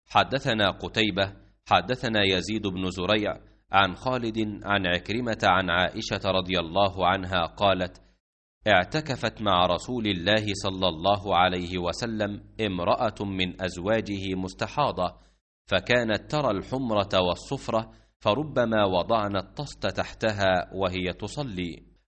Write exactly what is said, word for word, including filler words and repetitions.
حدثنا قتيبة حدثنا يزيد بن زريع عن خالد عن عكرمة عن عائشة رضي الله عنها قالت: اعتكفت مع رسول الله صلى الله عليه وسلم امرأة من أزواجه مستحاضة، فكانت ترى الحمرة والصفرة، فربما وضعنا الطست تحتها وهي تصلي.